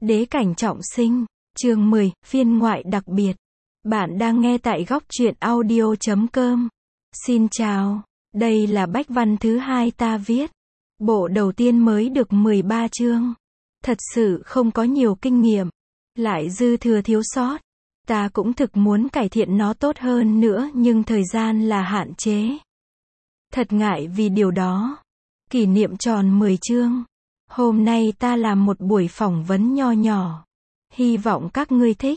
Đế cảnh trọng sinh, chương 10, phiên ngoại đặc biệt. Bạn đang nghe tại góc truyện audio.com. Xin chào, đây là bách văn thứ hai ta viết. Bộ đầu tiên mới được 13 chương. Thật sự không có nhiều kinh nghiệm, lại dư thừa thiếu sót. Ta cũng thực muốn cải thiện nó tốt hơn nữa nhưng thời gian là hạn chế. Thật ngại vì điều đó. Kỷ niệm tròn 10 chương. Hôm nay ta làm một buổi phỏng vấn nho nhỏ. Hy vọng các ngươi thích.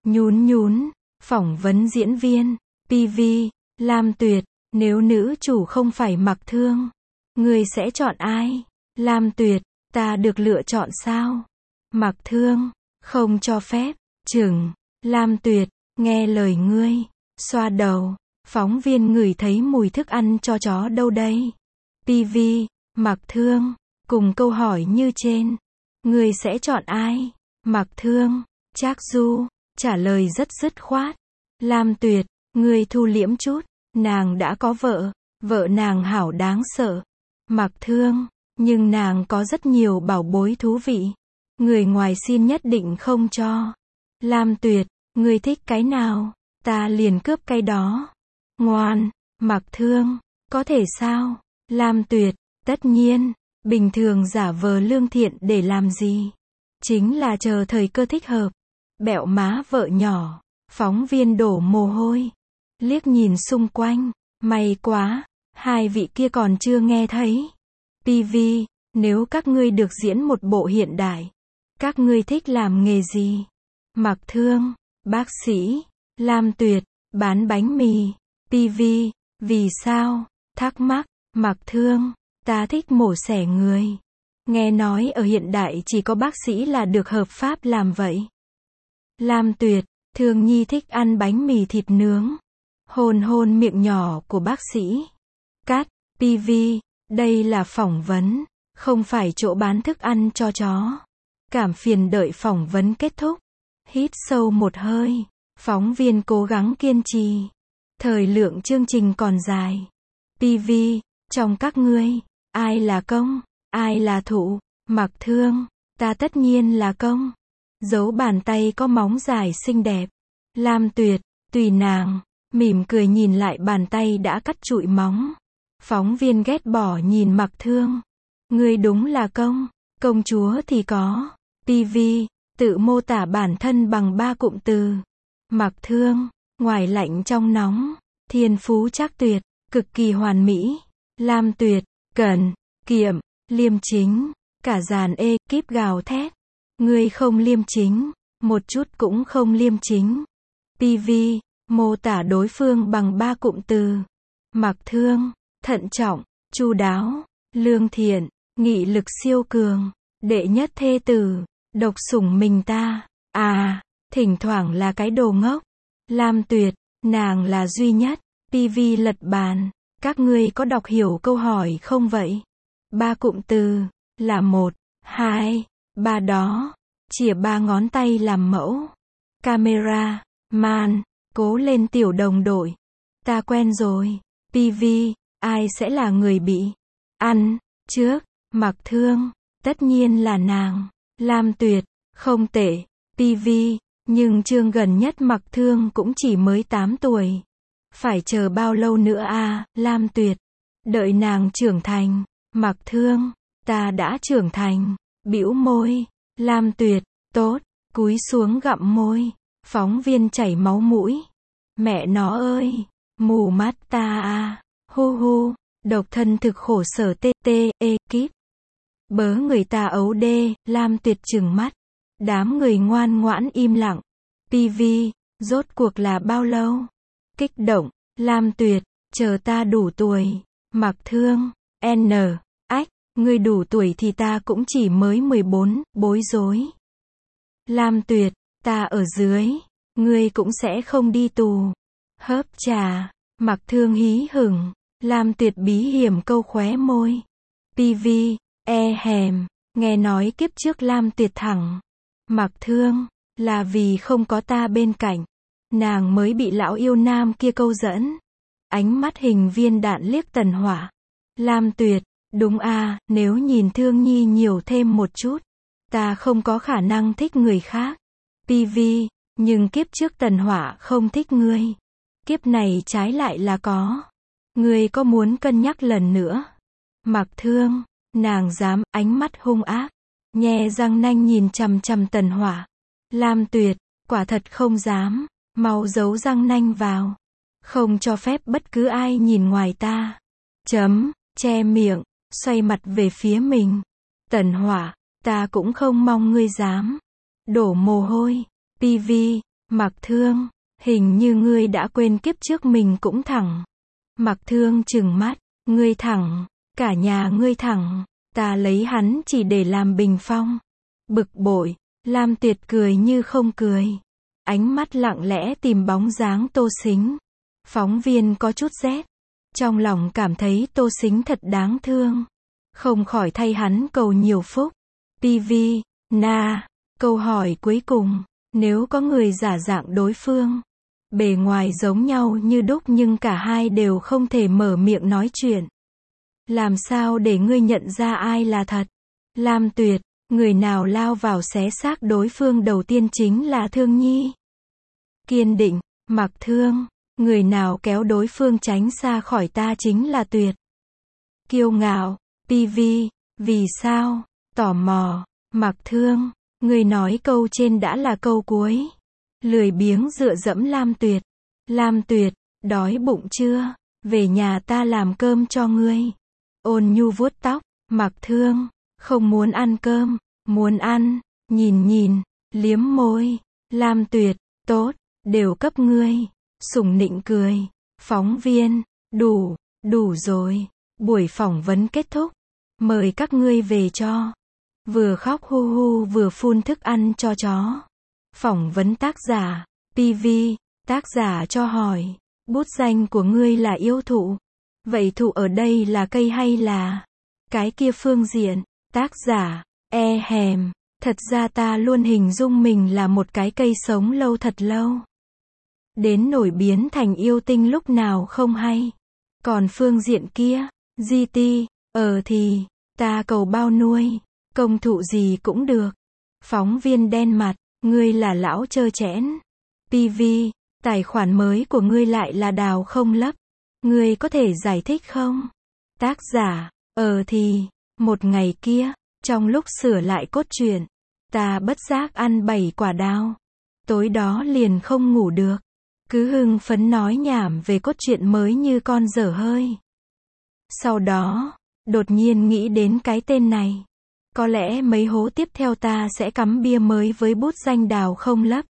Nhún, phỏng vấn diễn viên, PV, Lam Tuyệt, nếu nữ chủ không phải Mặc Thương, ngươi sẽ chọn ai? Lam Tuyệt, ta được lựa chọn sao? Mặc Thương, không cho phép, chừng. Lam Tuyệt, nghe lời ngươi, xoa đầu. Phóng viên ngửi thấy mùi thức ăn cho chó đâu đây? PV, Mặc Thương, cùng câu hỏi như trên. Ngươi sẽ chọn ai? Mặc Thương, Trác Du, trả lời rất dứt khoát. Lam Tuyệt, ngươi thu liễm chút, nàng đã có vợ, vợ nàng hảo đáng sợ. Mặc Thương, nhưng nàng có rất nhiều bảo bối thú vị. Người ngoài xin nhất định không cho. Lam Tuyệt, ngươi thích cái nào, ta liền cướp cái đó. Ngoan. Mặc Thương, có thể sao? Lam Tuyệt, tất nhiên, bình thường giả vờ lương thiện để làm gì? Chính là chờ thời cơ thích hợp. Bẹo má vợ nhỏ. Phóng viên đổ mồ hôi. Liếc nhìn xung quanh. May quá, hai vị kia còn chưa nghe thấy. PV, nếu các ngươi được diễn một bộ hiện đại, các ngươi thích làm nghề gì? Mặc Thương, bác sĩ. Lam Tuyệt, bán bánh mì. PV, vì sao? Thắc mắc. Mặc Thương, ta thích mổ xẻ người. Nghe nói ở hiện đại chỉ có bác sĩ là được hợp pháp làm vậy. Lam Tuyệt, Thương Nhi thích ăn bánh mì thịt nướng. Hôn miệng nhỏ của bác sĩ. Cắt. PV, đây là phỏng vấn, không phải chỗ bán thức ăn cho chó. Cảm phiền đợi phỏng vấn kết thúc. Hít sâu một hơi. Phóng viên cố gắng kiên trì. Thời lượng chương trình còn dài. PV, trong các ngươi, ai là công, ai là thụ? Mặc Thương, ta tất nhiên là công. Dấu bàn tay có móng dài xinh đẹp. Lam Tuyệt, tùy nàng, mỉm cười nhìn lại bàn tay đã cắt trụi móng. Phóng viên ghét bỏ nhìn Mặc Thương. Ngươi đúng là công, công chúa thì có. PV, tự mô tả bản thân bằng 3 cụm từ. Mặc Thương, ngoài lạnh trong nóng, thiên phú trác tuyệt, cực kỳ hoàn mỹ. Lam Tuyệt, cần, kiệm, liêm chính, cả dàn ekip gào thét. Ngươi không liêm chính, một chút cũng không liêm chính. PV, mô tả đối phương bằng 3 cụm từ. Mặc Thương, thận trọng, chu đáo, lương thiện, nghị lực siêu cường, đệ nhất thê tử, độc sủng mình ta. À, thỉnh thoảng là cái đồ ngốc. Lam Tuyệt, nàng là duy nhất. PV lật bàn. Các ngươi có đọc hiểu câu hỏi không vậy? 3 cụm từ, là 1, 2, 3 đó. Chìa 3 ngón tay làm mẫu. Camera, man, cố lên tiểu đồng đội. Ta quen rồi. PV, ai sẽ là người bị ăn trước? Mặc Thương, tất nhiên là nàng. Lam Tuyệt, không tệ. PV, nhưng chương gần nhất Mặc Thương cũng chỉ mới 8 tuổi. Phải chờ bao lâu nữa à? Lam Tuyệt, đợi nàng trưởng thành. Mặc Thương, ta đã trưởng thành. Bĩu môi. Lam Tuyệt, tốt, cúi xuống gặm môi. Phóng viên chảy máu mũi. Mẹ nó ơi, mù mắt ta à. Hu, độc thân thực khổ sở ekip. Bớ người ta ấu đê. Lam Tuyệt trừng mắt. Đám người ngoan ngoãn im lặng. PV, rốt cuộc là bao lâu? Kích động. Lam Tuyệt, chờ ta đủ tuổi. Mặc Thương, ách, ngươi đủ tuổi thì ta cũng chỉ mới 14, bối rối. Lam Tuyệt, ta ở dưới, ngươi cũng sẽ không đi tù. Hớp trà. Mặc Thương hí hửng. Lam Tuyệt bí hiểm câu khóe môi. PV, hèm, nghe nói kiếp trước Lam Tuyệt thẳng. Mặc Thương, là vì không có ta bên cạnh, nàng mới bị lão yêu nam kia câu dẫn. Ánh mắt hình viên đạn liếc Tần Hỏa. Lam Tuyệt, đúng à, nếu nhìn Thương Nhi nhiều thêm một chút, Ta không có khả năng thích người khác. PV, nhưng kiếp trước Tần Hỏa không thích ngươi. Kiếp này trái lại là có. Ngươi có muốn cân nhắc lần nữa? Mặc Thương, nàng dám, ánh mắt hung ác, nhe răng nanh nhìn chằm chằm Tần Hỏa. Lam Tuyệt, quả thật không dám, mau giấu răng nanh vào. Không cho phép bất cứ ai nhìn ngoài ta. Che miệng, xoay mặt về phía mình. Tần Hỏa, ta cũng không mong ngươi dám. Đổ mồ hôi. PV, Mặc Thương, hình như ngươi đã quên kiếp trước mình cũng thẳng. Mặc Thương trừng mắt, ngươi thẳng, cả nhà ngươi thẳng, ta lấy hắn chỉ để làm bình phong. Bực bội, Lam Tuyệt cười như không cười. Ánh mắt lặng lẽ tìm bóng dáng Tô Sính. Phóng viên có chút rét. Trong lòng cảm thấy Tô Sính thật đáng thương. Không khỏi thay hắn cầu nhiều phúc. PV, câu hỏi cuối cùng. Nếu có người giả dạng đối phương, bề ngoài giống nhau như đúc nhưng cả hai đều không thể mở miệng nói chuyện, làm sao để ngươi nhận ra ai là thật? Lam Tuyệt, người nào lao vào xé xác đối phương đầu tiên chính là Thương Nhi. Kiên định, Mặc Thương, người nào kéo đối phương tránh xa khỏi ta chính là Tuyệt. Kiêu ngạo, PV, vì sao? Tò mò, Mặc Thương, người nói câu trên đã là câu cuối. Lười biếng dựa dẫm Lam Tuyệt. Lam Tuyệt, đói bụng chưa? Về nhà ta làm cơm cho ngươi. Ôn nhu vuốt tóc. Mặc Thương, không muốn ăn cơm, muốn ăn. Nhìn, liếm môi. Lam Tuyệt, tốt, đều cấp ngươi. Sủng nịnh cười. Phóng viên, đủ rồi. Buổi phỏng vấn kết thúc. Mời các ngươi về cho. Vừa khóc hu hu vừa phun thức ăn cho chó. Phỏng vấn tác giả. PV, tác giả cho hỏi. Bút danh của ngươi là yêu thụ. Vậy thụ ở đây là cây hay là cái kia phương diện? Tác giả. Thật ra ta luôn hình dung mình là một cái cây sống lâu thật lâu. Đến nổi biến thành yêu tinh lúc nào không hay. Còn phương diện kia, GT, thì, ta cầu bao nuôi. Công thụ gì cũng được. Phóng viên đen mặt, ngươi là lão trơ trẽn. PV, tài khoản mới của ngươi lại là đào không lấp. Ngươi có thể giải thích không? Tác giả, thì, một ngày kia, trong lúc sửa lại cốt truyện, ta bất giác ăn 7 quả đào. Tối đó liền không ngủ được. Cứ hưng phấn nói nhảm về cốt truyện mới như con dở hơi. Sau đó, đột nhiên nghĩ đến cái tên này. Có lẽ mấy hố tiếp theo ta sẽ cắm bia mới với bút danh đào không lấp.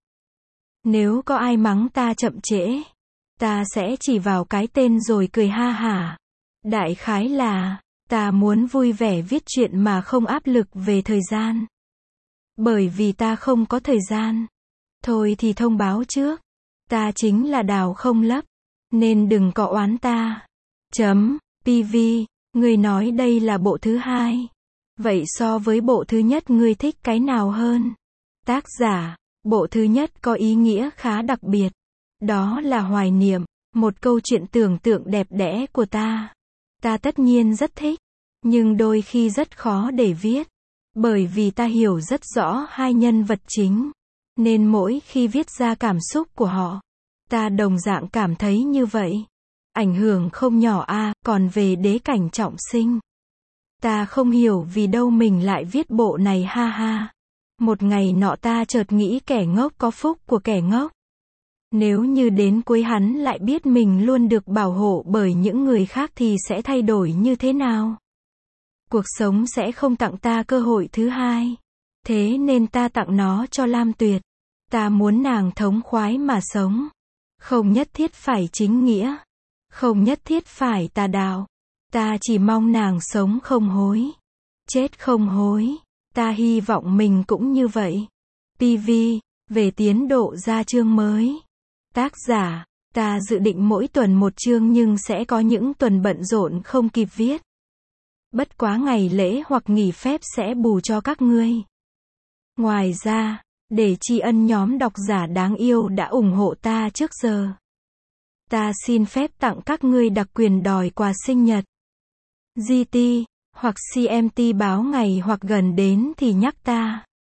Nếu có ai mắng ta chậm trễ, ta sẽ chỉ vào cái tên rồi cười ha hả. Đại khái là, ta muốn vui vẻ viết chuyện mà không áp lực về thời gian. Bởi vì ta không có thời gian. Thôi thì thông báo trước. Ta chính là đào không lấp. Nên đừng có oán ta. PV, người nói đây là bộ thứ 2. Vậy so với bộ thứ nhất ngươi thích cái nào hơn? Tác giả, bộ thứ nhất có ý nghĩa khá đặc biệt. Đó là hoài niệm, một câu chuyện tưởng tượng đẹp đẽ của ta. Ta tất nhiên rất thích, nhưng đôi khi rất khó để viết. Bởi vì ta hiểu rất rõ hai nhân vật chính. Nên mỗi khi viết ra cảm xúc của họ, ta đồng dạng cảm thấy như vậy. Ảnh hưởng không nhỏ còn về Đế Cảnh Trọng Sinh. Ta không hiểu vì đâu mình lại viết bộ này ha ha. Một ngày nọ ta chợt nghĩ kẻ ngốc có phúc của kẻ ngốc. Nếu như đến cuối hắn lại biết mình luôn được bảo hộ bởi những người khác thì sẽ thay đổi như thế nào? Cuộc sống sẽ không tặng ta cơ hội thứ hai. Thế nên ta tặng nó cho Lam Tuyệt. Ta muốn nàng thống khoái mà sống. Không nhất thiết phải chính nghĩa. Không nhất thiết phải tà đạo. Ta chỉ mong nàng sống không hối. Chết không hối. Ta hy vọng mình cũng như vậy. PV, về tiến độ ra chương mới. Tác giả, ta dự định mỗi tuần một chương nhưng sẽ có những tuần bận rộn không kịp viết. Bất quá ngày lễ hoặc nghỉ phép sẽ bù cho các ngươi. Ngoài ra, để tri ân nhóm độc giả đáng yêu đã ủng hộ ta trước giờ, ta xin phép tặng các ngươi đặc quyền đòi quà sinh nhật. GT, hoặc CMT báo ngày hoặc gần đến thì nhắc ta.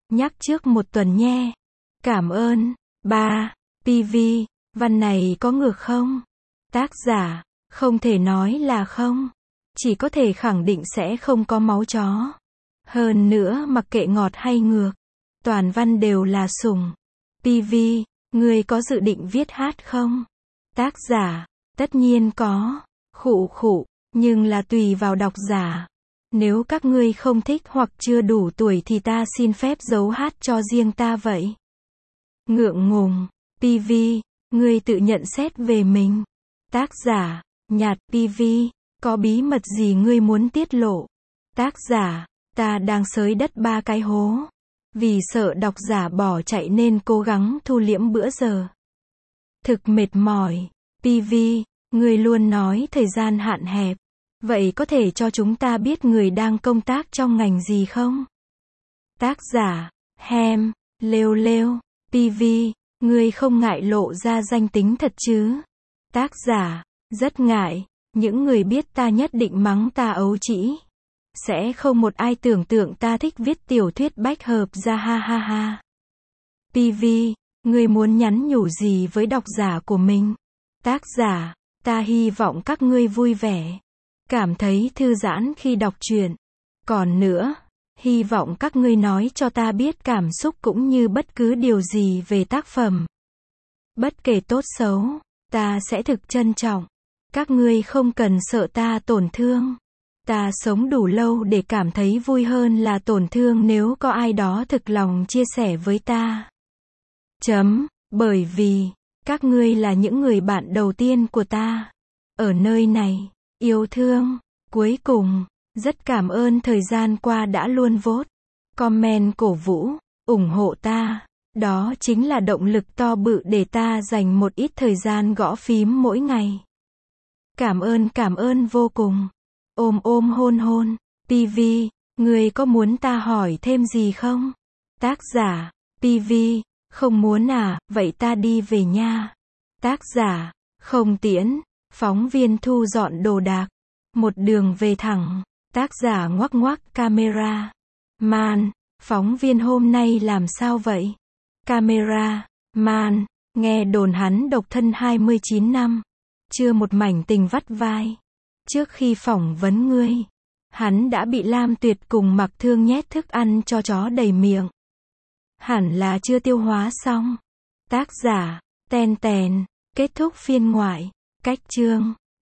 Nhắc trước một tuần nhé. Cảm ơn. 3. PV, văn này có ngược không? Tác giả, không thể nói là không. Chỉ có thể khẳng định sẽ không có máu chó. Hơn nữa mặc kệ ngọt hay ngược, toàn văn đều là sủng. PV, ngươi có dự định viết hát không? Tác giả, tất nhiên có. Khụ khụ, nhưng là tùy vào độc giả. Nếu các ngươi không thích hoặc chưa đủ tuổi thì ta xin phép giấu hát cho riêng ta vậy. Ngượng ngùng. PV, ngươi tự nhận xét về mình. Tác giả, nhạt. PV, có bí mật gì ngươi muốn tiết lộ? Tác giả, ta đang xới đất 3 cái hố. Vì sợ độc giả bỏ chạy nên cố gắng thu liễm bữa giờ. Thực mệt mỏi. PV, ngươi luôn nói thời gian hạn hẹp. Vậy có thể cho chúng ta biết người đang công tác trong ngành gì không? Tác giả, Hem, lêu lêu. PV, ngươi không ngại lộ ra danh tính thật chứ? Tác giả, rất ngại. Những người biết ta nhất định mắng ta ấu trĩ. Sẽ không một ai tưởng tượng ta thích viết tiểu thuyết bách hợp ra ha ha ha. PV, ngươi muốn nhắn nhủ gì với độc giả của mình? Tác giả, ta hy vọng các ngươi vui vẻ. Cảm thấy thư giãn khi đọc truyện. Còn nữa, hy vọng các ngươi nói cho ta biết cảm xúc cũng như bất cứ điều gì về tác phẩm. Bất kể tốt xấu, ta sẽ thực trân trọng. Các ngươi không cần sợ ta tổn thương. Ta sống đủ lâu để cảm thấy vui hơn là tổn thương nếu có ai đó thực lòng chia sẻ với ta. Bởi vì, các ngươi là những người bạn đầu tiên của ta. Ở nơi này, yêu thương. Cuối cùng, rất cảm ơn thời gian qua đã luôn vote, comment cổ vũ, ủng hộ ta. Đó chính là động lực to bự để ta dành một ít thời gian gõ phím mỗi ngày. Cảm ơn vô cùng. Ôm hôn hôn. PV, ngươi có muốn ta hỏi thêm gì không? Tác giả, PV, không muốn à, vậy ta đi về nha. Tác giả, không tiễn. Phóng viên thu dọn đồ đạc. Một đường về thẳng. Tác giả ngoắc ngoắc camera. Man, phóng viên hôm nay làm sao vậy? Camera, man, nghe đồn hắn độc thân 29 năm. Chưa một mảnh tình vắt vai. Trước khi phỏng vấn ngươi, hắn đã bị Lam Tuyệt cùng Mặc Thương nhét thức ăn cho chó đầy miệng. Hẳn là chưa tiêu hóa xong. Tác giả, ten tèn, kết thúc phiên ngoại, cách chương.